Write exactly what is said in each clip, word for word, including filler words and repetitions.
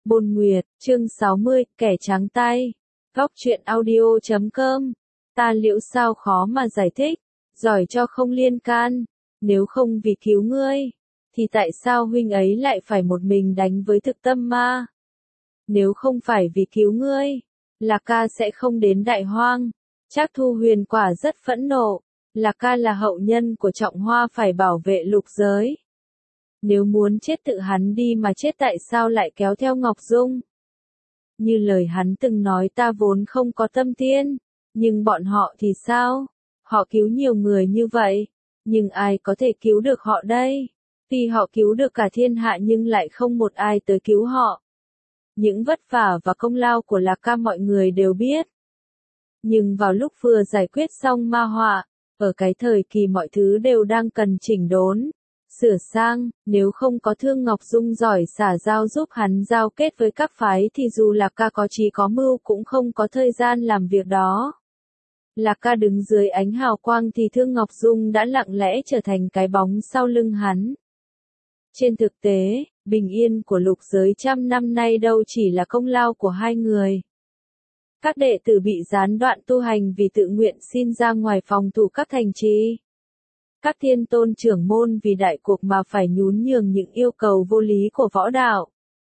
Bôn Nguyệt, chương sáu mươi, kẻ trắng tay. Góc truyện audio chấm com. Ta liệu sao khó mà giải thích, giỏi cho không liên can. Nếu không vì cứu ngươi, thì tại sao huynh ấy lại phải một mình đánh với thực tâm ma? Nếu không phải vì cứu ngươi, Lạc Ca sẽ không đến Đại Hoang. Trác Thu Huyền quả rất phẫn nộ. Lạc Ca là hậu nhân của Trọng Hoa, phải bảo vệ lục giới. Nếu muốn chết tự hắn đi mà chết, tại sao lại kéo theo Ngọc Dung? Như lời hắn từng nói, ta vốn không có tâm tiên, nhưng bọn họ thì sao? Họ cứu nhiều người như vậy, nhưng ai có thể cứu được họ đây? Tuy họ cứu được cả thiên hạ nhưng lại không một ai tới cứu họ. Những vất vả và công lao của Lạc Ca mọi người đều biết. Nhưng vào lúc vừa giải quyết xong ma họa, ở cái thời kỳ mọi thứ đều đang cần chỉnh đốn, sửa sang, nếu không có Thương Ngọc Dung giỏi xả giao giúp hắn giao kết với các phái thì dù Lạc Ca có trí có mưu cũng không có thời gian làm việc đó. Lạc Ca đứng dưới ánh hào quang thì Thương Ngọc Dung đã lặng lẽ trở thành cái bóng sau lưng hắn. Trên thực tế, bình yên của lục giới trăm năm nay đâu chỉ là công lao của hai người. Các đệ tử bị gián đoạn tu hành vì tự nguyện xin ra ngoài phòng thủ các thành trì. Các thiên tôn trưởng môn vì đại cuộc mà phải nhún nhường những yêu cầu vô lý của võ đạo.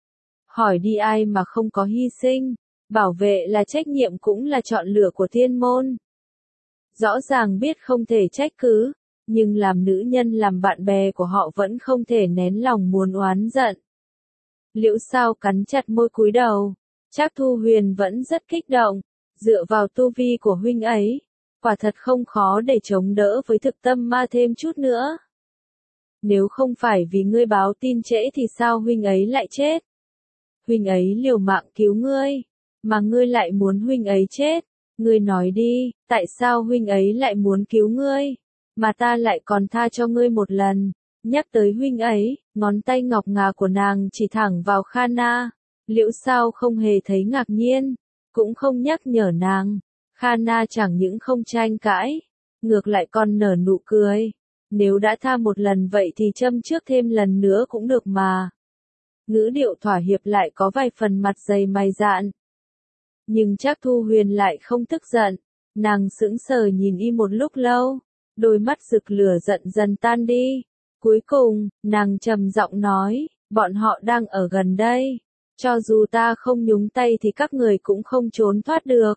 Hỏi đi, ai mà không có hy sinh, bảo vệ là trách nhiệm cũng là chọn lựa của thiên môn. Rõ ràng biết không thể trách cứ, nhưng làm nữ nhân làm bạn bè của họ vẫn không thể nén lòng muốn oán giận. Liễu Sao cắn chặt môi cúi đầu. Trác Thu Huyền vẫn rất kích động, dựa vào tu vi của huynh ấy, quả thật không khó để chống đỡ với thực tâm ma thêm chút nữa. Nếu không phải vì ngươi báo tin trễ thì sao huynh ấy lại chết? Huynh ấy liều mạng cứu ngươi, mà ngươi lại muốn huynh ấy chết. Ngươi nói đi, tại sao huynh ấy lại muốn cứu ngươi, mà ta lại còn tha cho ngươi một lần? Nhắc tới huynh ấy, ngón tay ngọc ngà của nàng chỉ thẳng vào Khana. Liễu Sao không hề thấy ngạc nhiên, cũng không nhắc nhở nàng. Khana chẳng những không tranh cãi, ngược lại còn nở nụ cười. Nếu đã tha một lần vậy thì châm trước thêm lần nữa cũng được mà. Ngữ điệu thỏa hiệp lại có vài phần mặt dày mày dạn. Nhưng Trác Thu Huyền lại không tức giận, nàng sững sờ nhìn y một lúc lâu, đôi mắt rực lửa giận dần tan đi. Cuối cùng, nàng trầm giọng nói, bọn họ đang ở gần đây. Cho dù ta không nhúng tay thì các người cũng không trốn thoát được.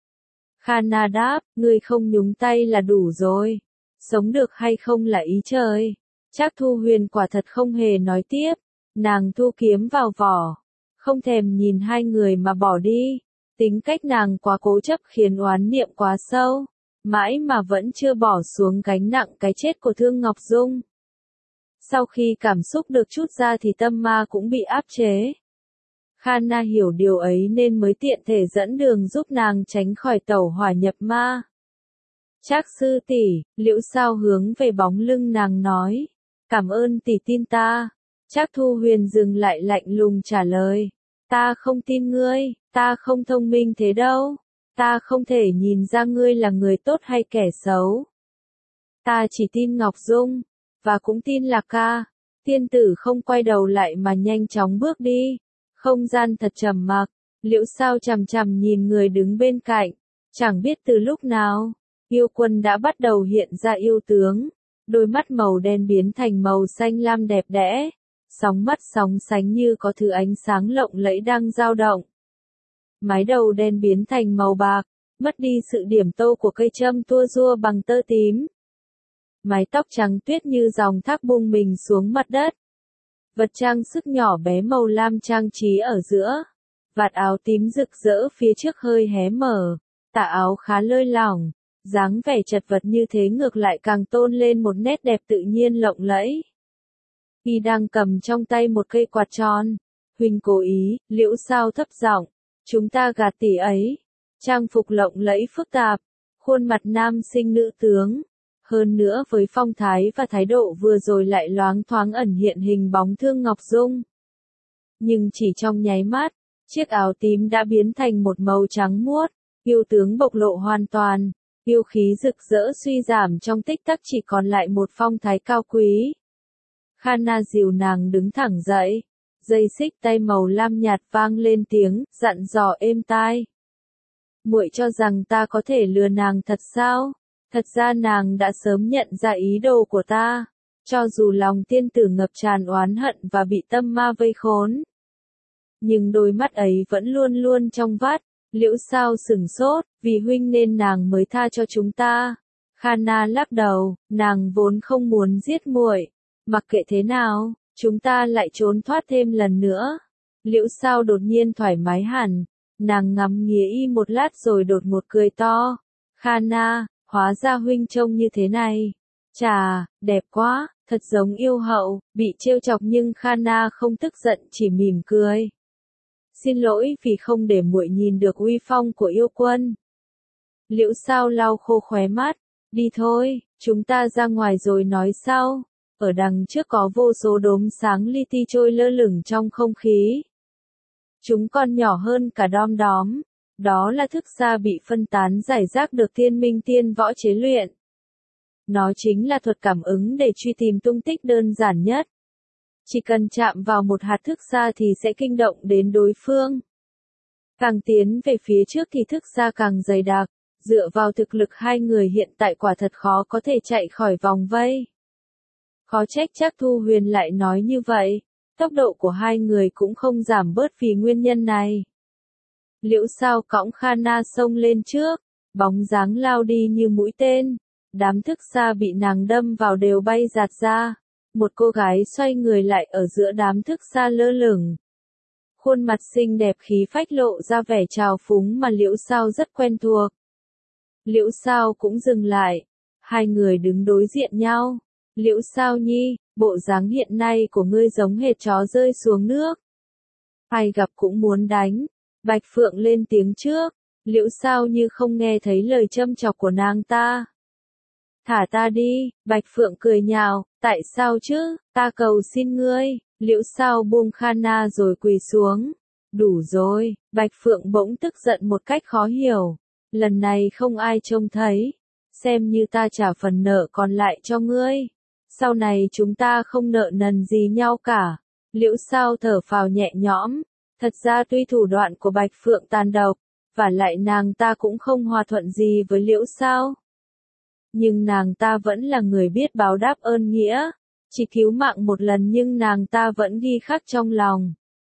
Khana đáp, ngươi không nhúng tay là đủ rồi. Sống được hay không là ý trời. Trác Thu Huyền quả thật không hề nói tiếp. Nàng thu kiếm vào vỏ, không thèm nhìn hai người mà bỏ đi. Tính cách nàng quá cố chấp khiến oán niệm quá sâu, mãi mà vẫn chưa bỏ xuống gánh nặng cái chết của Thương Ngọc Dung. Sau khi cảm xúc được trút ra thì tâm ma cũng bị áp chế. Khana hiểu điều ấy nên mới tiện thể dẫn đường giúp nàng tránh khỏi tẩu hỏa nhập ma. Trác sư tỷ, Liễu Sao hướng về bóng lưng nàng nói, cảm ơn tỷ tin ta. Trác Thu Huyền dừng lại lạnh lùng trả lời, ta không tin ngươi, ta không thông minh thế đâu, ta không thể nhìn ra ngươi là người tốt hay kẻ xấu. Ta chỉ tin Ngọc Dung, và cũng tin Lạc Ca. Tiên tử không quay đầu lại mà nhanh chóng bước đi. Không gian thật trầm mặc, Liễu Sao chằm chằm nhìn người đứng bên cạnh, chẳng biết từ lúc nào, yêu quân đã bắt đầu hiện ra yêu tướng, đôi mắt màu đen biến thành màu xanh lam đẹp đẽ, sóng mắt sóng sánh như có thứ ánh sáng lộng lẫy đang dao động. Mái đầu đen biến thành màu bạc, mất đi sự điểm tô của cây châm tua rua bằng tơ tím. Mái tóc trắng tuyết như dòng thác bung mình xuống mặt đất. Vật trang sức nhỏ bé màu lam trang trí ở giữa. Vạt áo tím rực rỡ phía trước hơi hé mở. Tà áo khá lơi lỏng. Dáng vẻ chật vật như thế ngược lại càng tôn lên một nét đẹp tự nhiên lộng lẫy. Y đang cầm trong tay một cây quạt tròn. Huynh cố ý, Liễu Sao thấp giọng, chúng ta gạt tỷ ấy. Trang phục lộng lẫy phức tạp. Khuôn mặt nam sinh nữ tướng. Hơn nữa với phong thái và thái độ vừa rồi lại loáng thoáng ẩn hiện hình bóng Thương Ngọc Dung. Nhưng chỉ trong nháy mắt, chiếc áo tím đã biến thành một màu trắng muốt, yêu tướng bộc lộ hoàn toàn, yêu khí rực rỡ suy giảm trong tích tắc chỉ còn lại một phong thái cao quý. Khana dìu nàng đứng thẳng dậy, Dây xích tay màu lam nhạt vang lên tiếng, dặn dò êm tai. Muội cho rằng ta có thể lừa nàng thật sao? Thật ra nàng đã sớm nhận ra ý đồ của ta. Cho dù lòng tiên tử ngập tràn oán hận và bị tâm ma vây khốn. Nhưng đôi mắt ấy vẫn luôn luôn trong vắt. Liễu Sao sửng sốt, vì huynh nên nàng mới tha cho chúng ta. Khanna lắc đầu, nàng vốn không muốn giết muội. Mặc kệ thế nào, chúng ta lại trốn thoát thêm lần nữa. Liễu Sao đột nhiên thoải mái hẳn. Nàng ngắm nghía y một lát rồi đột ngột cười to. Khanna, hóa ra huynh trông như thế này. Chà, đẹp quá, thật giống yêu hậu, bị trêu chọc nhưng Khanna không tức giận chỉ mỉm cười. Xin lỗi vì không để muội nhìn được uy phong của yêu quân. Liễu Sao lau khô khóe mắt, đi thôi, chúng ta ra ngoài rồi nói sau. Ở đằng trước có vô số đốm sáng li ti trôi lơ lửng trong không khí. Chúng còn nhỏ hơn cả đom đóm. Đó là thức gia bị phân tán giải rác được Thiên Minh Tiên Võ chế luyện. Nó chính là thuật cảm ứng để truy tìm tung tích đơn giản nhất. Chỉ cần chạm vào một hạt thức gia thì sẽ kinh động đến đối phương. Càng tiến về phía trước thì thức gia càng dày đặc, dựa vào thực lực hai người hiện tại quả thật khó có thể chạy khỏi vòng vây. Khó trách Trác Thu Huyền lại nói như vậy, tốc độ của hai người cũng không giảm bớt vì nguyên nhân này. Liễu Sao cõng Khanna xông lên trước, bóng dáng lao đi như mũi tên, đám thức gia bị nàng đâm vào đều bay giạt ra. Một cô gái xoay người lại ở giữa đám thức gia lơ lửng. Khuôn mặt xinh đẹp khí phách lộ ra vẻ trào phúng mà Liễu Sao rất quen thuộc. Liễu Sao cũng dừng lại. Hai người đứng đối diện nhau. Liễu Sao nhi, bộ dáng hiện nay của ngươi giống hệt chó rơi xuống nước. Ai gặp cũng muốn đánh. Bạch Phượng lên tiếng trước. Liễu Sao như không nghe thấy lời châm chọc của nàng ta. Thả ta đi, Bạch Phượng cười nhạo, tại sao chứ, ta cầu xin ngươi. Liễu Sao buông Khanna rồi quỳ xuống. Đủ rồi, Bạch Phượng bỗng tức giận một cách khó hiểu. Lần này không ai trông thấy. Xem như ta trả phần nợ còn lại cho ngươi. Sau này chúng ta không nợ nần gì nhau cả. Liễu Sao thở phào nhẹ nhõm. Thật ra tuy thủ đoạn của Bạch Phượng tàn độc, và lại nàng ta cũng không hòa thuận gì với Liễu Sao. Nhưng nàng ta vẫn là người biết báo đáp ơn nghĩa. Chỉ cứu mạng một lần nhưng nàng ta vẫn ghi khắc trong lòng.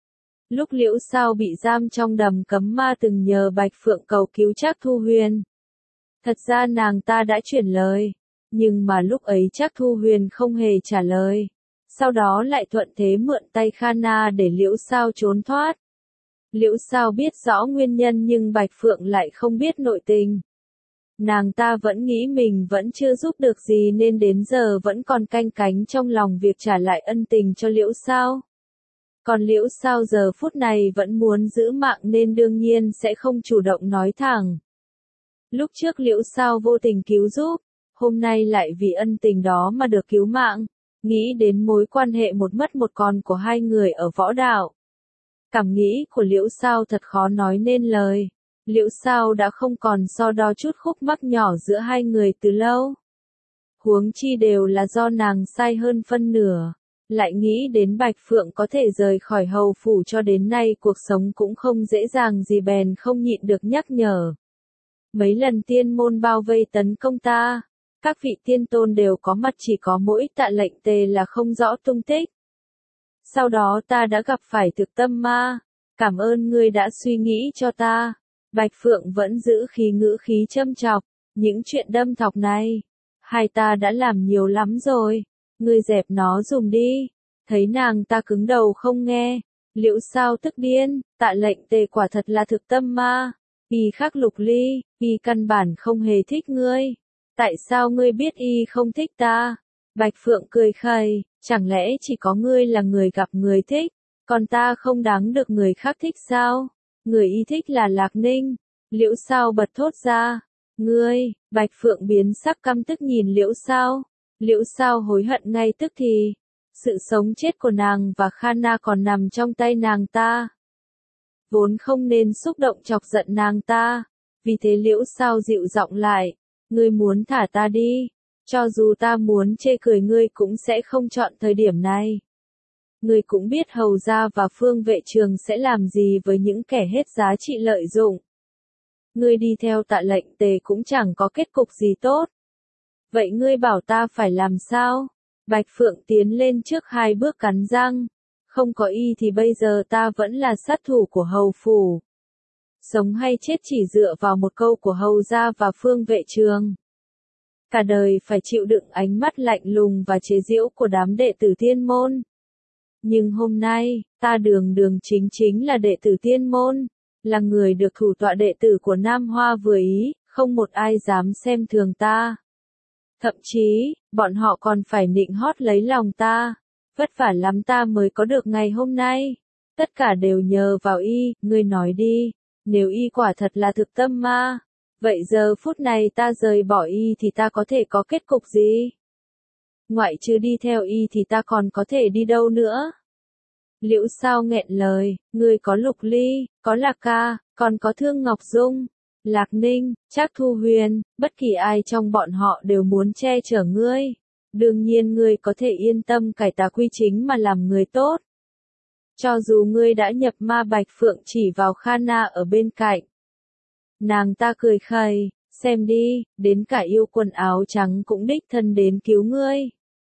Lúc Liễu Sao bị giam trong đầm cấm ma từng nhờ Bạch Phượng cầu cứu Trác Thu Huyền. Thật ra nàng ta đã chuyển lời. Nhưng mà lúc ấy Trác Thu Huyền không hề trả lời. Sau đó lại thuận thế mượn tay Khanna để Liễu Sao trốn thoát. Liễu Sao biết rõ nguyên nhân nhưng Bạch Phượng lại không biết nội tình. Nàng ta vẫn nghĩ mình vẫn chưa giúp được gì nên đến giờ vẫn còn canh cánh trong lòng việc trả lại ân tình cho Liễu Sao. Còn Liễu Sao giờ phút này vẫn muốn giữ mạng nên đương nhiên sẽ không chủ động nói thẳng. Lúc trước Liễu Sao vô tình cứu giúp, hôm nay lại vì ân tình đó mà được cứu mạng. Nghĩ đến mối quan hệ một mất một còn của hai người ở võ đạo. Cảm nghĩ của Liễu Sao thật khó nói nên lời. Liễu Sao đã không còn so đo chút khúc mắc nhỏ giữa hai người từ lâu. Huống chi đều là do nàng sai hơn phân nửa. Lại nghĩ đến Bạch Phượng có thể rời khỏi hầu phủ cho đến nay cuộc sống cũng không dễ dàng gì bèn không nhịn được nhắc nhở. Mấy lần tiên môn bao vây tấn công ta. Các vị tiên tôn đều có mặt chỉ có mỗi Tạ Lệnh Tề là không rõ tung tích. Sau đó ta đã gặp phải thực tâm ma. Cảm ơn ngươi đã suy nghĩ cho ta. Bạch Phượng vẫn giữ khí ngữ khí châm chọc. Những chuyện đâm thọc này, hai ta đã làm nhiều lắm rồi. Ngươi dẹp nó dùm đi. Thấy nàng ta cứng đầu không nghe. Liễu Sao tức điên. Tạ Lệnh Tề quả thật là thực tâm ma. Y khắc Lục Ly. Y căn bản không hề thích ngươi. Tại sao ngươi biết y không thích ta? Bạch Phượng cười khẩy, chẳng lẽ chỉ có ngươi là người gặp người thích, còn ta không đáng được người khác thích sao? Người y thích là Lạc Ninh. Liễu Sao bật thốt ra. Ngươi, Bạch Phượng biến sắc căm tức nhìn Liễu Sao. Liễu Sao hối hận ngay tức thì. Sự sống chết của nàng và Khanna còn nằm trong tay nàng ta. Vốn không nên xúc động chọc giận nàng ta. Vì thế Liễu Sao dịu giọng lại. Ngươi muốn thả ta đi. Cho dù ta muốn chê cười ngươi cũng sẽ không chọn thời điểm này. Ngươi cũng biết Hầu gia và Phương Vệ Trường sẽ làm gì với những kẻ hết giá trị lợi dụng. Ngươi đi theo Tạ Lệnh Tề cũng chẳng có kết cục gì tốt. Vậy ngươi bảo ta phải làm sao? Bạch Phượng tiến lên trước hai bước cắn răng. Không có y thì bây giờ ta vẫn là sát thủ của Hầu phủ. Sống hay chết chỉ dựa vào một câu của Hầu gia và Phương Vệ Trường. Cả đời phải chịu đựng ánh mắt lạnh lùng và chế giễu của đám đệ tử Tiên môn. Nhưng hôm nay, ta đường đường chính chính là đệ tử Tiên môn, là người được thủ tọa đệ tử của Nam Hoa vừa ý, không một ai dám xem thường ta. Thậm chí, bọn họ còn phải nịnh hót lấy lòng ta. Vất vả lắm ta mới có được ngày hôm nay. Tất cả đều nhờ vào y, ngươi nói đi, nếu y quả thật là thực tâm ma, vậy giờ phút này ta rời bỏ y thì ta có thể có kết cục gì? Ngoại trừ đi theo y thì ta còn có thể đi đâu nữa? Liễu Sao nghẹn lời, ngươi có Lục Ly, có Lạc Ca, còn có Thương Ngọc Dung, Lạc Ninh, Trác Thu Huyền, bất kỳ ai trong bọn họ đều muốn che chở ngươi. Đương nhiên ngươi có thể yên tâm cải tà quy chính mà làm người tốt. Cho dù ngươi đã nhập ma, Bạch Phượng chỉ vào Khana ở bên cạnh. Nàng ta cười khẩy, xem đi, đến cả yêu quần áo trắng cũng đích thân đến cứu ngươi.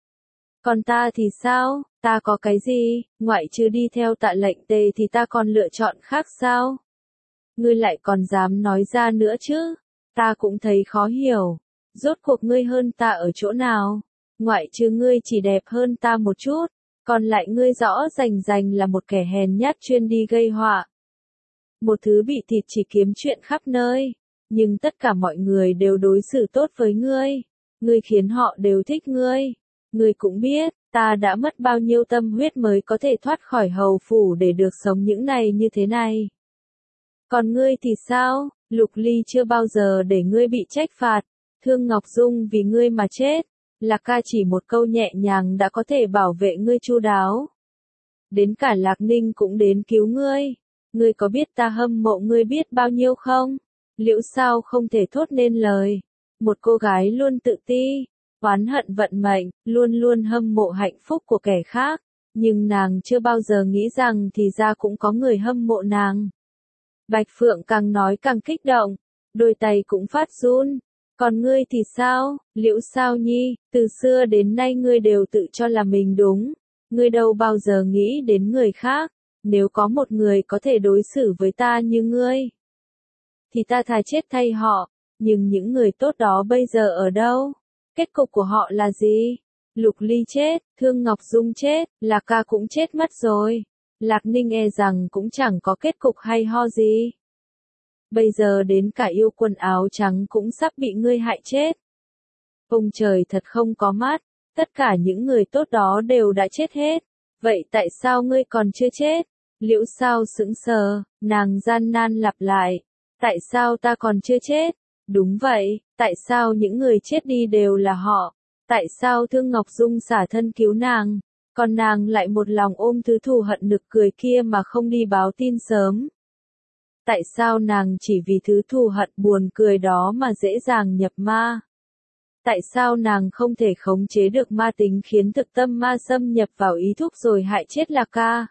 Còn ta thì sao, ta có cái gì, ngoại trừ đi theo Tạ Lệnh Tề thì ta còn lựa chọn khác sao? Ngươi lại còn dám nói ra nữa chứ, ta cũng thấy khó hiểu, rốt cuộc ngươi hơn ta ở chỗ nào? Ngoại trừ ngươi chỉ đẹp hơn ta một chút, còn lại ngươi rõ rành rành là một kẻ hèn nhát chuyên đi gây họa. Một thứ bị thịt chỉ kiếm chuyện khắp nơi, nhưng tất cả mọi người đều đối xử tốt với ngươi, ngươi khiến họ đều thích ngươi. Ngươi cũng biết, ta đã mất bao nhiêu tâm huyết mới có thể thoát khỏi Hầu phủ để được sống những ngày như thế này. Còn ngươi thì sao? Lục Ly chưa bao giờ để ngươi bị trách phạt, Thương Ngọc Dung vì ngươi mà chết, Lạc Ca chỉ một câu nhẹ nhàng đã có thể bảo vệ ngươi chu đáo. Đến cả Lạc Ninh cũng đến cứu ngươi. Ngươi có biết ta hâm mộ ngươi biết bao nhiêu không? Liễu Sao không thể thốt nên lời. Một cô gái luôn tự ti, oán hận vận mệnh, luôn luôn hâm mộ hạnh phúc của kẻ khác, nhưng nàng chưa bao giờ nghĩ rằng thì ra cũng có người hâm mộ nàng. Bạch Phượng càng nói càng kích động, đôi tay cũng phát run. Còn ngươi thì sao, Liễu Sao Nhi, từ xưa đến nay ngươi đều tự cho là mình đúng, ngươi đâu bao giờ nghĩ đến người khác, nếu có một người có thể đối xử với ta như ngươi, thì ta thà chết thay họ, nhưng những người tốt đó bây giờ ở đâu? Kết cục của họ là gì? Lục Ly chết, Thương Ngọc Dung chết, Lạc Ca cũng chết mất rồi, Lạc Ninh e rằng cũng chẳng có kết cục hay ho gì. Bây giờ đến cả yêu quần áo trắng cũng sắp bị ngươi hại chết. Ông trời thật không có mắt, tất cả những người tốt đó đều đã chết hết. Vậy tại sao ngươi còn chưa chết? Liễu Sao sững sờ, nàng gian nan lặp lại. Tại sao ta còn chưa chết? Đúng vậy, tại sao những người chết đi đều là họ? Tại sao Thương Ngọc Dung xả thân cứu nàng? Còn nàng lại một lòng ôm thứ thù hận nực cười kia mà không đi báo tin sớm? Tại sao nàng chỉ vì thứ thù hận buồn cười đó mà dễ dàng nhập ma? Tại sao nàng không thể khống chế được ma tính khiến thực tâm ma xâm nhập vào ý thúc rồi hại chết Lạc Ca?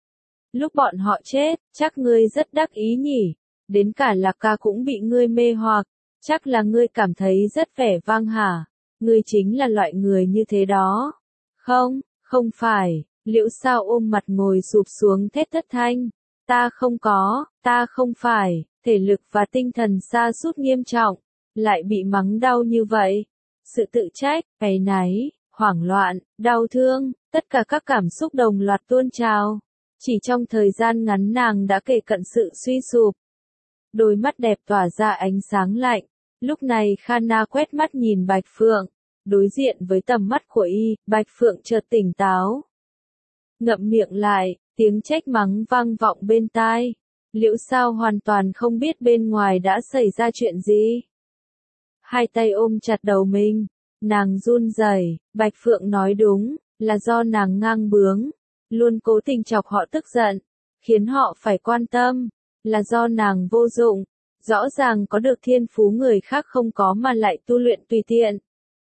Lúc bọn họ chết, chắc ngươi rất đắc ý nhỉ? Đến cả Lạc Ca cũng bị ngươi mê hoặc, chắc là ngươi cảm thấy rất vẻ vang hả? Ngươi chính là loại người như thế đó. Không, không phải, Liễu Sao ôm mặt ngồi sụp xuống thét thất thanh. Ta không có, ta không phải, thể lực và tinh thần sa sút nghiêm trọng, lại bị mắng đau như vậy. Sự tự trách, áy náy, hoảng loạn, đau thương, tất cả các cảm xúc đồng loạt tuôn trào. Chỉ trong thời gian ngắn nàng đã kề cận sự suy sụp. Đôi mắt đẹp tỏa ra ánh sáng lạnh. Lúc này Khana quét mắt nhìn Bạch Phượng. Đối diện với tầm mắt của y, Bạch Phượng chợt tỉnh táo. Ngậm miệng lại, tiếng trách mắng vang vọng bên tai. Liễu Sao hoàn toàn không biết bên ngoài đã xảy ra chuyện gì. Hai tay ôm chặt đầu mình, nàng run rẩy. Bạch Phượng nói đúng, là do nàng ngang bướng, luôn cố tình chọc họ tức giận, khiến họ phải quan tâm, là do nàng vô dụng, rõ ràng có được thiên phú người khác không có mà lại tu luyện tùy tiện.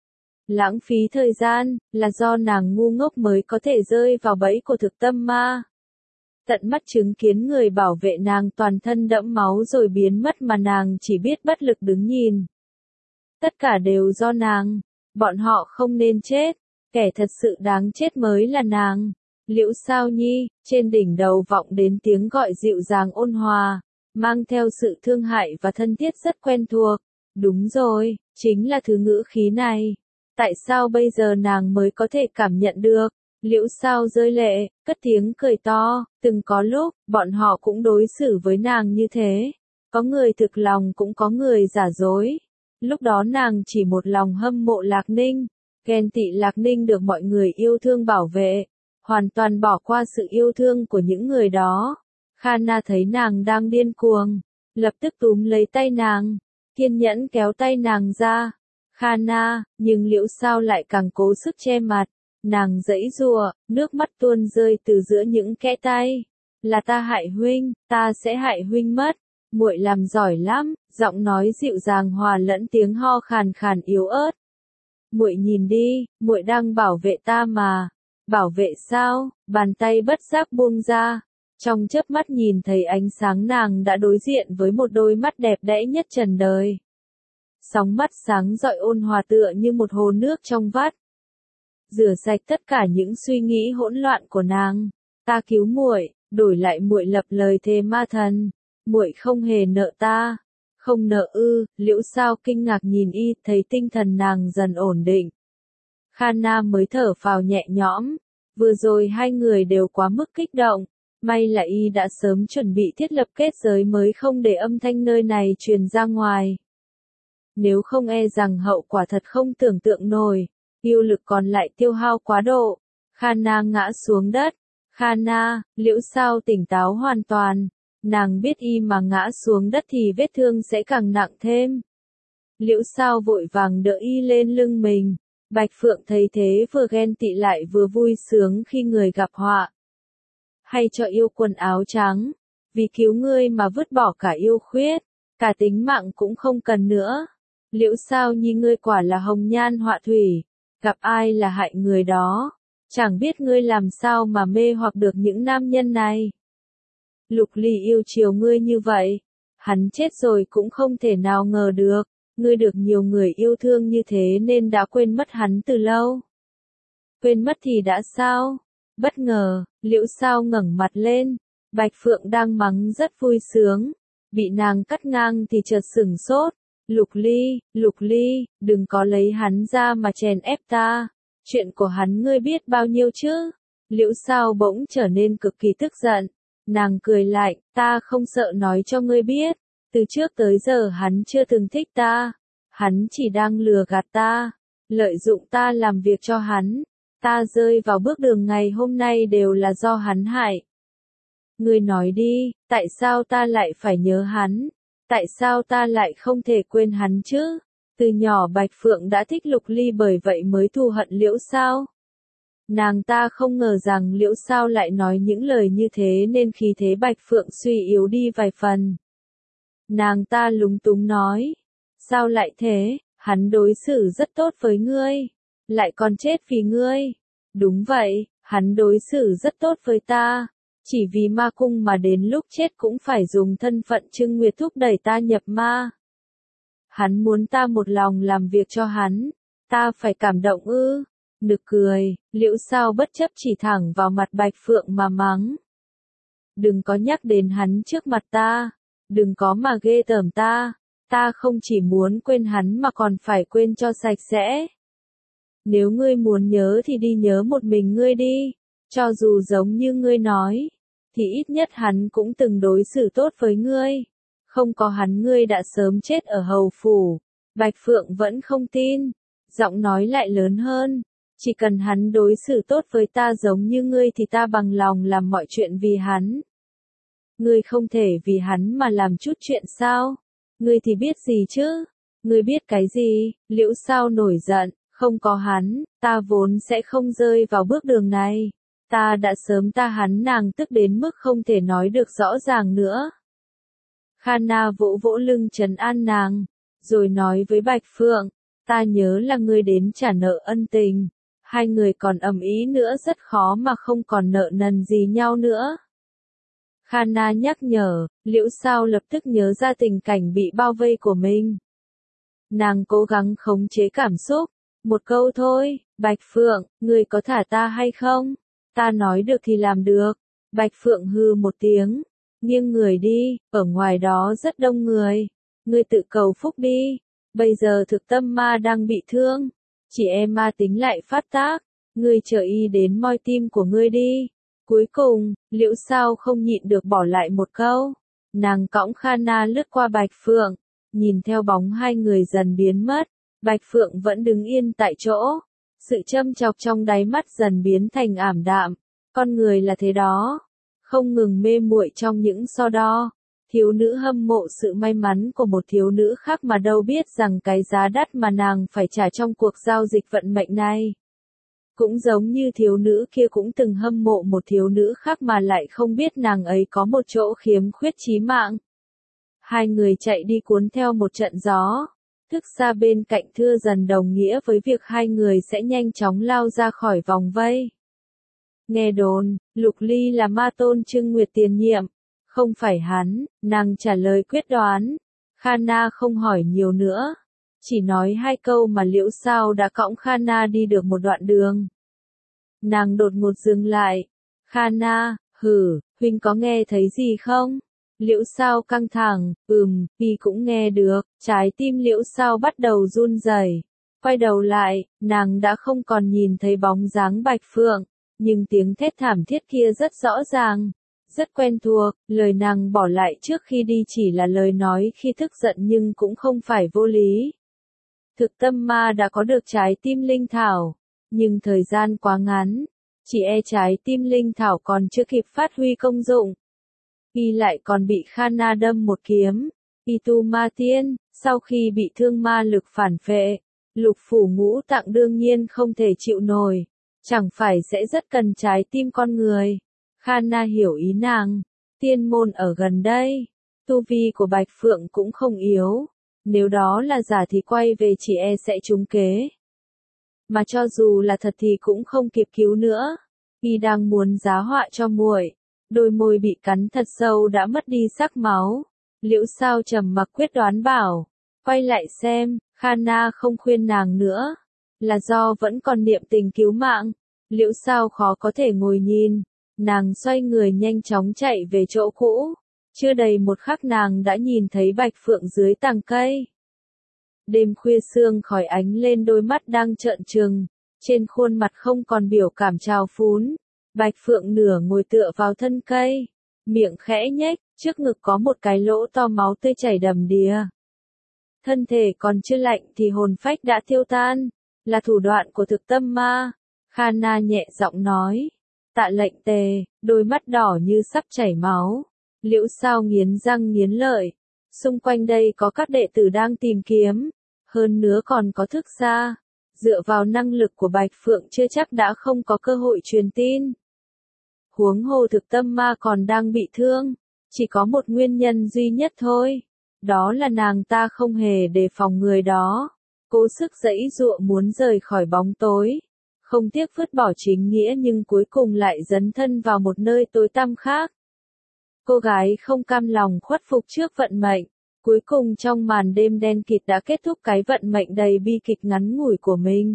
Lãng phí thời gian, là do nàng ngu ngốc mới có thể rơi vào bẫy của thực tâm ma. Tận mắt chứng kiến người bảo vệ nàng toàn thân đẫm máu rồi biến mất mà nàng chỉ biết bất lực đứng nhìn. Tất cả đều do nàng, bọn họ không nên chết, kẻ thật sự đáng chết mới là nàng. Liễu Sao Nhi, trên đỉnh đầu vọng đến tiếng gọi dịu dàng ôn hòa, mang theo sự thương hại và thân thiết rất quen thuộc. Đúng rồi, chính là thứ ngữ khí này. Tại sao bây giờ nàng mới có thể cảm nhận được? Liễu Sao rơi lệ, cất tiếng cười to, từng có lúc, bọn họ cũng đối xử với nàng như thế. Có người thực lòng cũng có người giả dối. Lúc đó nàng chỉ một lòng hâm mộ Lạc Ninh, ghen tị Lạc Ninh được mọi người yêu thương bảo vệ, hoàn toàn bỏ qua sự yêu thương của những người đó. Khana thấy nàng đang điên cuồng, lập tức túm lấy tay nàng, kiên nhẫn kéo tay nàng ra. Khana, nhưng Liễu Sao lại càng cố sức che mặt, nàng giãy giụa, nước mắt tuôn rơi từ giữa những kẽ tay. Là ta hại huynh, ta sẽ hại huynh mất. Muội làm giỏi lắm, giọng nói dịu dàng hòa lẫn tiếng ho khàn khàn yếu ớt. Muội nhìn đi, muội đang bảo vệ ta mà. Bảo vệ sao? Bàn tay bất giác buông ra. Trong chớp mắt nhìn thấy ánh sáng nàng đã đối diện với một đôi mắt đẹp đẽ nhất trần đời. Sóng mắt sáng rọi ôn hòa tựa như một hồ nước trong vắt. Rửa sạch tất cả những suy nghĩ hỗn loạn của nàng. Ta cứu muội, đổi lại muội lập lời thề ma thần. Muội không hề nợ ta. Không nợ ư? Liễu Sao kinh ngạc nhìn y, thấy tinh thần nàng dần ổn định. Khana mới thở phào nhẹ nhõm. Vừa rồi hai người đều quá mức kích động. May là y đã sớm chuẩn bị thiết lập kết giới mới không để âm thanh nơi này truyền ra ngoài. Nếu không e rằng hậu quả thật không tưởng tượng nổi. Yêu lực còn lại tiêu hao quá độ. Khana ngã xuống đất. Khana, Liễu Sao tỉnh táo hoàn toàn. Nàng biết y mà ngã xuống đất thì vết thương sẽ càng nặng thêm. Liễu Sao vội vàng đỡ y lên lưng mình. Bạch Phượng thấy thế vừa ghen tị lại vừa vui sướng khi người gặp họa. Hay cho yêu quần áo trắng. Vì cứu ngươi mà vứt bỏ cả yêu khuyết. Cả tính mạng cũng không cần nữa. Liễu Sao Nhi ngươi quả là hồng nhan họa thủy. Gặp ai là hại người đó. Chẳng biết ngươi làm sao mà mê hoặc được những nam nhân này. Lục Ly yêu chiều ngươi như vậy. Hắn chết rồi cũng không thể nào ngờ được. Ngươi được nhiều người yêu thương như thế nên đã quên mất hắn từ lâu. Quên mất thì đã sao? Bất ngờ, Liễu Sao ngẩng mặt lên. Bạch Phượng đang mắng rất vui sướng. Bị nàng cắt ngang thì chợt sửng sốt. Lục Ly, Lục Ly, đừng có lấy hắn ra mà chèn ép ta. Chuyện của hắn ngươi biết bao nhiêu chứ? Liễu Sao bỗng trở nên cực kỳ tức giận. Nàng cười lại, ta không sợ nói cho ngươi biết. Từ trước tới giờ hắn chưa từng thích ta. Hắn chỉ đang lừa gạt ta. Lợi dụng ta làm việc cho hắn. Ta rơi vào bước đường ngày hôm nay đều là do hắn hại. Ngươi nói đi, tại sao ta lại phải nhớ hắn? Tại sao ta lại không thể quên hắn chứ? Từ nhỏ Bạch Phượng đã thích Lục Ly bởi vậy mới thù hận Liễu Sao. Nàng ta không ngờ rằng Liễu Sao lại nói những lời như thế nên khí thế Bạch Phượng suy yếu đi vài phần. Nàng ta lúng túng nói. Sao lại thế? Hắn đối xử rất tốt với ngươi. Lại còn chết vì ngươi. Đúng vậy, hắn đối xử rất tốt với ta. Chỉ vì ma cung mà đến lúc chết cũng phải dùng thân phận Trưng Nguyệt thúc đẩy ta nhập ma. Hắn muốn ta một lòng làm việc cho hắn. Ta phải cảm động ư? Nực cười, Liễu Sao bất chấp chỉ thẳng vào mặt Bạch Phượng mà mắng. Đừng có nhắc đến hắn trước mặt ta. Đừng có mà ghê tởm ta. Ta không chỉ muốn quên hắn mà còn phải quên cho sạch sẽ. Nếu ngươi muốn nhớ thì đi nhớ một mình ngươi đi. Cho dù giống như ngươi nói, thì ít nhất hắn cũng từng đối xử tốt với ngươi. Không có hắn ngươi đã sớm chết ở hầu phủ. Bạch Phượng vẫn không tin. Giọng nói lại lớn hơn. Chỉ cần hắn đối xử tốt với ta giống như ngươi thì ta bằng lòng làm mọi chuyện vì hắn. Ngươi không thể vì hắn mà làm chút chuyện sao? Ngươi thì biết gì chứ? Ngươi biết cái gì? Liễu Sao nổi giận. Không có hắn, ta vốn sẽ không rơi vào bước đường này. Ta đã sớm ta hắn nàng tức đến mức không thể nói được rõ ràng nữa. Khana vỗ vỗ lưng trấn an nàng, rồi nói với Bạch Phượng, ta nhớ là ngươi đến trả nợ ân tình. Hai người còn ầm ĩ nữa rất khó mà không còn nợ nần gì nhau nữa. Khana nhắc nhở, Liễu Sao lập tức nhớ ra tình cảnh bị bao vây của mình. Nàng cố gắng khống chế cảm xúc. Một câu thôi, Bạch Phượng, ngươi có thả ta hay không? Ta nói được thì làm được. Bạch Phượng hừ một tiếng, nghiêng người đi, ở ngoài đó rất đông người. Ngươi tự cầu phúc đi, bây giờ thực tâm ma đang bị thương. Chỉ e ma tính lại phát tác, ngươi chờ y đến moi tim của ngươi đi. Cuối cùng, Liễu Sao không nhịn được bỏ lại một câu. Nàng cõng Khana lướt qua Bạch Phượng, nhìn theo bóng hai người dần biến mất. Bạch Phượng vẫn đứng yên tại chỗ. Sự châm chọc trong đáy mắt dần biến thành ảm đạm. Con người là thế đó. Không ngừng mê muội trong những so đo. Thiếu nữ hâm mộ sự may mắn của một thiếu nữ khác mà đâu biết rằng cái giá đắt mà nàng phải trả trong cuộc giao dịch vận mệnh này. Cũng giống như thiếu nữ kia cũng từng hâm mộ một thiếu nữ khác mà lại không biết nàng ấy có một chỗ khiếm khuyết chí mạng. Hai người chạy đi cuốn theo một trận gió. Thức xa bên cạnh thưa dần đồng nghĩa với việc hai người sẽ nhanh chóng lao ra khỏi vòng vây. Nghe đồn, Lục Ly là ma tôn Trưng Nguyệt tiền nhiệm. Không phải hắn, nàng trả lời quyết đoán. Khana không hỏi nhiều nữa. Chỉ nói hai câu mà Liễu Sao đã cõng Khana đi được một đoạn đường. Nàng đột ngột dừng lại. Khana, hử, huynh có nghe thấy gì không? Liễu Sao căng thẳng, ừm, y cũng nghe được. Trái tim Liễu Sao bắt đầu run rẩy. Quay đầu lại, nàng đã không còn nhìn thấy bóng dáng Bạch Phượng. Nhưng tiếng thét thảm thiết kia rất rõ ràng. Rất quen thuộc, lời nàng bỏ lại trước khi đi chỉ là lời nói khi tức giận nhưng cũng không phải vô lý. Thực tâm ma đã có được trái tim linh thảo, nhưng thời gian quá ngắn, chỉ e trái tim linh thảo còn chưa kịp phát huy công dụng. Y lại còn bị Khana đâm một kiếm. Y tu ma tiên, sau khi bị thương ma lực phản phệ, lục phủ ngũ tạng đương nhiên không thể chịu nổi, chẳng phải sẽ rất cần trái tim con người. Khana hiểu ý nàng, tiên môn ở gần đây, tu vi của Bạch Phượng cũng không yếu, nếu đó là giả thì quay về chỉ e sẽ trúng kế. Mà cho dù là thật thì cũng không kịp cứu nữa, y đang muốn giá họa cho muội, đôi môi bị cắn thật sâu đã mất đi sắc máu. Liễu Sao trầm mặc quyết đoán bảo, quay lại xem, Khana không khuyên nàng nữa, là do vẫn còn niệm tình cứu mạng. Liễu Sao khó có thể ngồi nhìn. Nàng xoay người nhanh chóng chạy về chỗ cũ. Chưa đầy một khắc nàng đã nhìn thấy Bạch Phượng dưới tàng cây. Đêm khuya sương khói ánh lên đôi mắt đang trợn trừng. Trên khuôn mặt không còn biểu cảm trào phúng. Bạch Phượng nửa ngồi tựa vào thân cây. Miệng khẽ nhếch, trước ngực có một cái lỗ to máu tươi chảy đầm đìa. Thân thể còn chưa lạnh thì hồn phách đã tiêu tan. Là thủ đoạn của thực tâm ma. Khana nhẹ giọng nói. Tạ lệnh tề, đôi mắt đỏ như sắp chảy máu. Liễu Sao nghiến răng nghiến lợi. Xung quanh đây có các đệ tử đang tìm kiếm. Hơn nữa còn có thức xa. Dựa vào năng lực của Bạch Phượng chưa chắc đã không có cơ hội truyền tin. Huống hồ thực tâm ma còn đang bị thương. Chỉ có một nguyên nhân duy nhất thôi. Đó là nàng ta không hề đề phòng người đó. Cố sức giãy giụa muốn rời khỏi bóng tối. Không tiếc vứt bỏ chính nghĩa nhưng cuối cùng lại dấn thân vào một nơi tối tăm khác. Cô gái không cam lòng khuất phục trước vận mệnh, cuối cùng trong màn đêm đen kịt đã kết thúc cái vận mệnh đầy bi kịch ngắn ngủi của mình.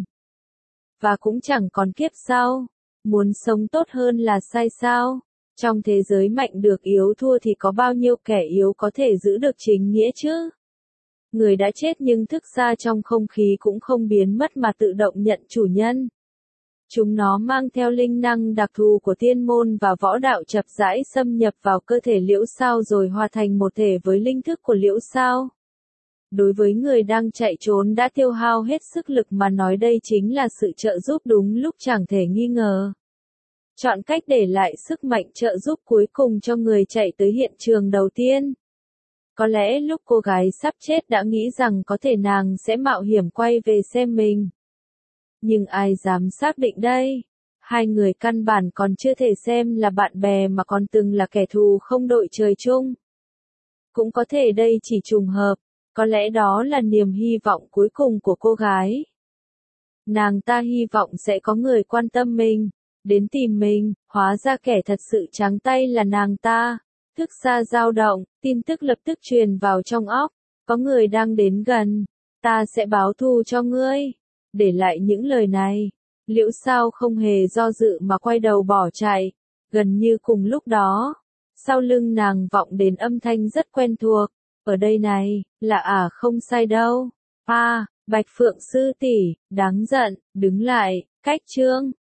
Và cũng chẳng còn kiếp sau, muốn sống tốt hơn là sai sao? Trong thế giới mạnh được yếu thua thì có bao nhiêu kẻ yếu có thể giữ được chính nghĩa chứ? Người đã chết nhưng thức xa trong không khí cũng không biến mất mà tự động nhận chủ nhân. Chúng nó mang theo linh năng đặc thù của tiên môn và võ đạo chậm rãi xâm nhập vào cơ thể Liễu Sao rồi hòa thành một thể với linh thức của Liễu Sao. Đối với người đang chạy trốn đã tiêu hao hết sức lực mà nói đây chính là sự trợ giúp đúng lúc chẳng thể nghi ngờ. Chọn cách để lại sức mạnh trợ giúp cuối cùng cho người chạy tới hiện trường đầu tiên. Có lẽ lúc cô gái sắp chết đã nghĩ rằng có thể nàng sẽ mạo hiểm quay về xem mình. Nhưng ai dám xác định đây? Hai người căn bản còn chưa thể xem là bạn bè mà còn từng là kẻ thù không đội trời chung. Cũng có thể đây chỉ trùng hợp. Có lẽ đó là niềm hy vọng cuối cùng của cô gái. Nàng ta hy vọng sẽ có người quan tâm mình, đến tìm mình, hóa ra kẻ thật sự trắng tay là nàng ta. Thức xa dao động, tin tức lập tức truyền vào trong óc, có người đang đến gần, ta sẽ báo thù cho ngươi. Để lại những lời này, Liễu Sao không hề do dự mà quay đầu bỏ chạy. Gần như cùng lúc đó, sau lưng nàng vọng đến âm thanh rất quen thuộc. Ở đây này, là ả không sai đâu. À, Bạch Phượng sư tỷ, đáng giận, đứng lại, cách chương.